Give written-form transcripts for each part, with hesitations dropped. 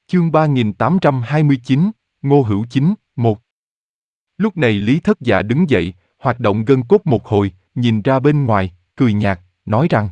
Chương 3829, Ngô Hữu Chính, 1. Lúc này Lý Thất Dạ đứng dậy, hoạt động gân cốt một hồi, nhìn ra bên ngoài, cười nhạt, nói rằng: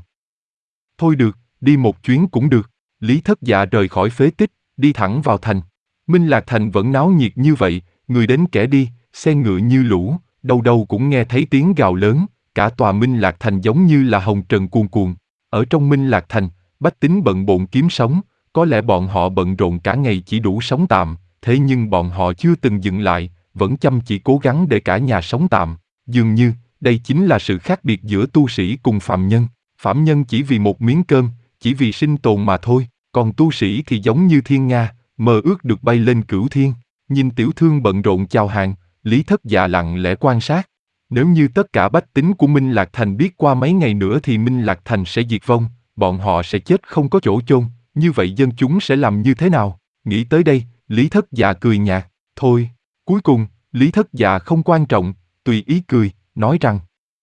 Thôi được, đi một chuyến cũng được. Lý Thất Dạ rời khỏi phế tích, đi thẳng vào thành. Minh Lạc Thành vẫn náo nhiệt như vậy, người đến kẻ đi, xe ngựa như lũ, đâu đâu cũng nghe thấy tiếng gào lớn, cả tòa Minh Lạc Thành giống như là hồng trần cuồn cuộn. Ở trong Minh Lạc Thành, bách tính bận bộn kiếm sống, có lẽ bọn họ bận rộn cả ngày chỉ đủ sống tạm, thế nhưng bọn họ chưa từng dừng lại, vẫn chăm chỉ cố gắng để cả nhà sống tạm. Dường như, đây chính là sự khác biệt giữa tu sĩ cùng phàm nhân. Phạm nhân chỉ vì một miếng cơm, chỉ vì sinh tồn mà thôi, còn tu sĩ thì giống như thiên nga, mơ ước được bay lên cửu thiên. Nhìn tiểu thương bận rộn chào hàng, Lý Thất Dạ lặng lẽ quan sát. Nếu như tất cả bách tính của Minh Lạc Thành biết qua mấy ngày nữa thì Minh Lạc Thành sẽ diệt vong, bọn họ sẽ chết không có chỗ chôn, như vậy dân chúng sẽ làm như thế nào? Nghĩ tới đây, Lý Thất Dạ cười nhạt, thôi. Cuối cùng, Lý Thất Dạ không quan trọng, tùy ý cười, nói rằng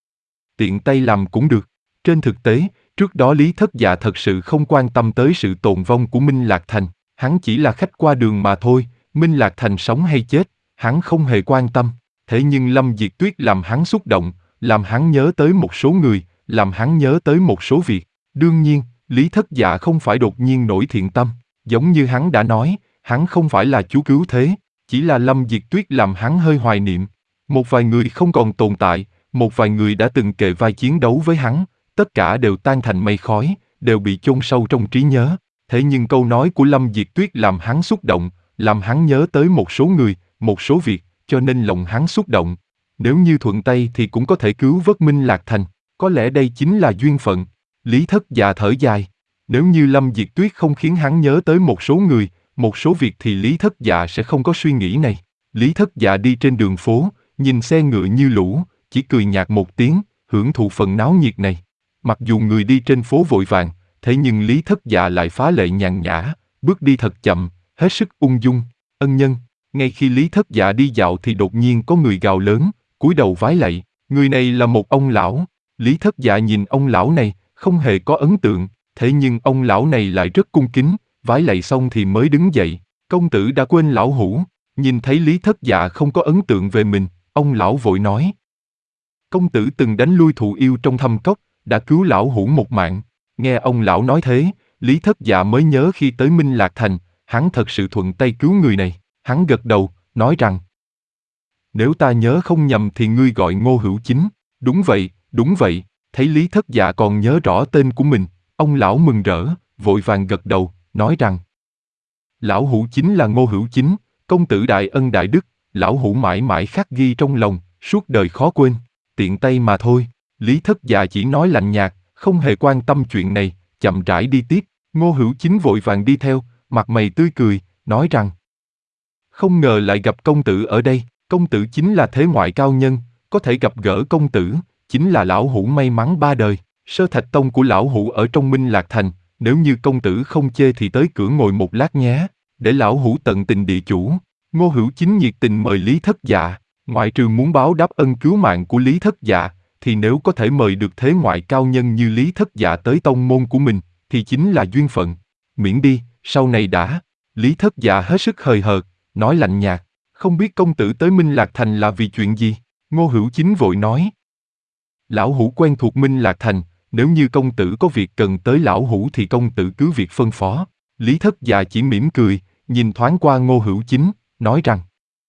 tiện tay làm cũng được. Trên thực tế, trước đó Lý Thất Dạ thật sự không quan tâm tới sự tồn vong của Minh Lạc Thành, hắn chỉ là khách qua đường mà thôi, Minh Lạc Thành sống hay chết, hắn không hề quan tâm. Thế nhưng Lâm Diệt Tuyết làm hắn xúc động, làm hắn nhớ tới một số người, làm hắn nhớ tới một số việc. Đương nhiên, Lý Thất Dạ không phải đột nhiên nổi thiện tâm, giống như hắn đã nói, hắn không phải là chú cứu thế, chỉ là Lâm Diệt Tuyết làm hắn hơi hoài niệm. Một vài người không còn tồn tại, một vài người đã từng kề vai chiến đấu với hắn, tất cả đều tan thành mây khói, đều bị chôn sâu trong trí nhớ. Thế nhưng câu nói của Lâm Diệt Tuyết làm hắn xúc động, làm hắn nhớ tới một số người, một số việc, cho nên lòng hắn xúc động. Nếu như thuận tay thì cũng có thể cứu vớt Minh Lạc Thành, có lẽ đây chính là duyên phận. Lý Thất Dạ thở dài. Nếu như Lâm Diệt Tuyết không khiến hắn nhớ tới một số người, một số việc thì Lý Thất Dạ sẽ không có suy nghĩ này. Lý Thất Dạ đi trên đường phố, nhìn xe ngựa như lũ, chỉ cười nhạt một tiếng, hưởng thụ phần náo nhiệt này. Mặc dù người đi trên phố vội vàng, thế nhưng Lý Thất Dạ lại phá lệ nhàn nhã, bước đi thật chậm, hết sức ung dung. Ân nhân. Ngay khi Lý Thất Dạ đi dạo thì đột nhiên có người gào lớn, cúi đầu vái lạy. Người này là một ông lão. Lý Thất Dạ nhìn ông lão này, không hề có ấn tượng, thế nhưng ông lão này lại rất cung kính, vái lạy xong thì mới đứng dậy. Công tử đã quên lão hủ. Nhìn thấy Lý Thất Dạ không có ấn tượng về mình, ông lão vội nói: Công tử từng đánh lui thụ yêu trong thâm cốc, đã cứu lão hủ một mạng. Nghe ông lão nói thế, Lý Thất Dạ mới nhớ khi tới Minh Lạc Thành, hắn thật sự thuận tay cứu người này. Hắn gật đầu, nói rằng: Nếu ta nhớ không nhầm thì ngươi gọi Ngô Hữu Chính. Đúng vậy, đúng vậy. Thấy Lý Thất Dạ còn nhớ rõ tên của mình, ông lão mừng rỡ, vội vàng gật đầu, nói rằng: Lão hủ chính là Ngô Hữu Chính, công tử đại ân đại đức, lão hủ mãi mãi khắc ghi trong lòng, suốt đời khó quên. Tiện tay mà thôi. Lý Thất Dạ chỉ nói lạnh nhạt, không hề quan tâm chuyện này, chậm rãi đi tiếp. Ngô Hữu Chính vội vàng đi theo, mặt mày tươi cười, nói rằng: Không ngờ lại gặp công tử ở đây, công tử chính là thế ngoại cao nhân, có thể gặp gỡ công tử, chính là lão hủ may mắn ba đời. Sơ Thạch Tông của lão hủ ở trong Minh Lạc Thành, nếu như công tử không chê thì tới cửa ngồi một lát nhé, để lão hủ tận tình địa chủ. Ngô Hữu Chính nhiệt tình mời Lý Thất Dạ, ngoại trừ muốn báo đáp ân cứu mạng của Lý Thất Dạ, thì nếu có thể mời được thế ngoại cao nhân như Lý Thất Dạ tới tông môn của mình, thì chính là duyên phận. Miễn đi, sau này đã. Lý Thất Dạ hết sức hời hợt, nói lạnh nhạt: Không biết công tử tới Minh Lạc Thành là vì chuyện gì? Ngô Hữu Chính vội nói: Lão hủ quen thuộc Minh Lạc Thành, nếu như công tử có việc cần tới lão hủ thì công tử cứ việc phân phó. Lý Thất Dạ chỉ mỉm cười, nhìn thoáng qua Ngô Hữu Chính, nói rằng: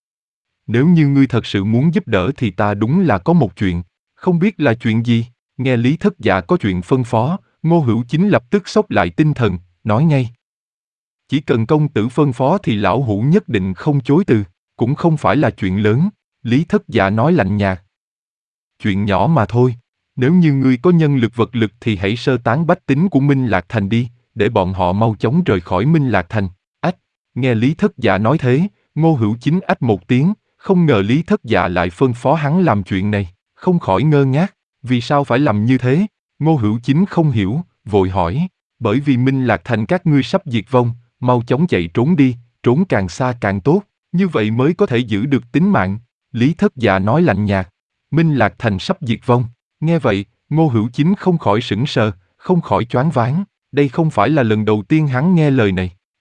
Nếu như ngươi thật sự muốn giúp đỡ thì ta đúng là có một chuyện, không biết là chuyện gì. Nghe Lý Thất Dạ có chuyện phân phó, Ngô Hữu Chính lập tức xốc lại tinh thần, nói ngay: Chỉ cần công tử phân phó thì lão hủ nhất định không chối từ, cũng không phải là chuyện lớn. Lý Thất Dạ nói lạnh nhạt: Chuyện nhỏ mà thôi, nếu như ngươi có nhân lực vật lực thì hãy sơ tán bách tính của Minh Lạc Thành đi, để bọn họ mau chóng rời khỏi Minh Lạc Thành. Ách, nghe Lý Thất Dạ nói thế, Ngô Hữu Chính ách một tiếng, không ngờ Lý Thất Dạ lại phân phó hắn làm chuyện này, không khỏi ngơ ngác, vì sao phải làm như thế? Ngô Hữu Chính không hiểu, vội hỏi: Bởi vì Minh Lạc Thành các ngươi sắp diệt vong, mau chóng chạy trốn đi, trốn càng xa càng tốt, như vậy mới có thể giữ được tính mạng. Lý Thất Dạ nói lạnh nhạt: Minh Lạc Thành sắp diệt vong. Nghe vậy, Ngô Hữu Chính không khỏi sững sờ, không khỏi choáng váng. Đây không phải là lần đầu tiên hắn nghe lời này.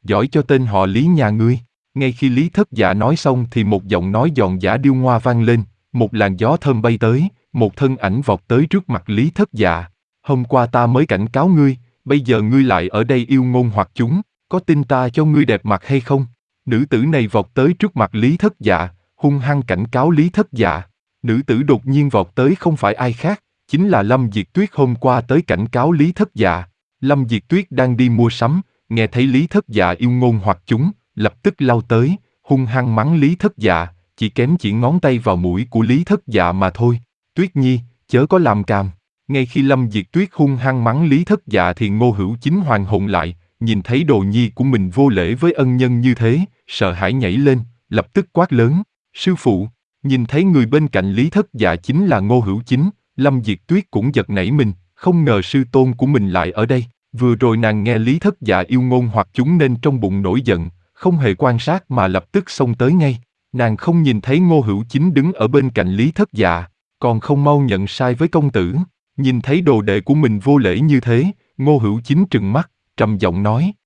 giỏi cho tên họ Lý nhà ngươi. Ngay khi Lý Thất Dạ nói xong thì một giọng nói giòn giã điêu ngoa vang lên, một làn gió thơm bay tới, một thân ảnh vọt tới trước mặt Lý Thất Dạ. Hôm qua ta mới cảnh cáo ngươi, bây giờ ngươi lại ở đây yêu ngôn hoặc chúng, có tin ta cho ngươi đẹp mặt hay không? Nữ tử này vọt tới trước mặt Lý Thất Dạ, hung hăng cảnh cáo Lý Thất Dạ. Nữ tử đột nhiên vọt tới không phải ai khác, chính là Lâm Diệt Tuyết hôm qua tới cảnh cáo Lý Thất Dạ. Lâm Diệt Tuyết đang đi mua sắm, nghe thấy Lý Thất Dạ yêu ngôn hoặc chúng, lập tức lao tới, hung hăng mắng Lý Thất Dạ, chỉ ngón tay vào mũi của Lý Thất Dạ mà thôi. Tuyết Nhi, chớ có làm càm. Ngay khi Lâm Diệt Tuyết hung hăng mắng Lý Thất Dạ thì Ngô Hữu Chính hoàn hồn lại, nhìn thấy đồ nhi của mình vô lễ với ân nhân như thế, sợ hãi nhảy lên, lập tức quát lớn, sư phụ. Nhìn thấy người bên cạnh Lý Thất Dạ chính là Ngô Hữu Chính, Lâm Diệt Tuyết cũng giật nảy mình, không ngờ sư tôn của mình lại ở đây. Vừa rồi nàng nghe Lý Thất Dạ yêu ngôn hoặc chúng nên trong bụng nổi giận, không hề quan sát mà lập tức xông tới ngay. Nàng không nhìn thấy Ngô Hữu Chính đứng ở bên cạnh Lý Thất Dạ, còn không mau nhận sai với công tử. Nhìn thấy đồ đệ của mình vô lễ như thế, Ngô Hữu Chính trừng mắt, trầm giọng nói,